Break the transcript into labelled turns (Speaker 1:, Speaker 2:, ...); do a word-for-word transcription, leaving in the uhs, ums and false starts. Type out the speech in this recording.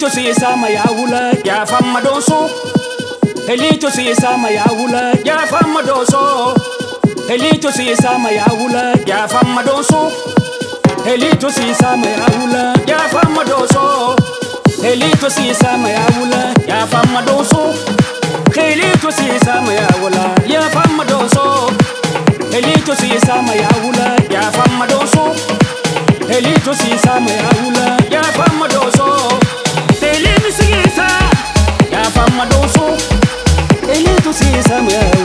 Speaker 1: Elito si sama ya wula ya fama doso. Elito si sama ya wula ya fama doso. Elito si sama ya wula ya fama doso. Elito si sama ya wula ya fama doso. Elito si sama ya wula ya fama doso. Elito si sama ya wula ya fama doso. Elito si sama ya wula ya fama doso. Elito si sama ya wula ya fama doso. Elito si sama ya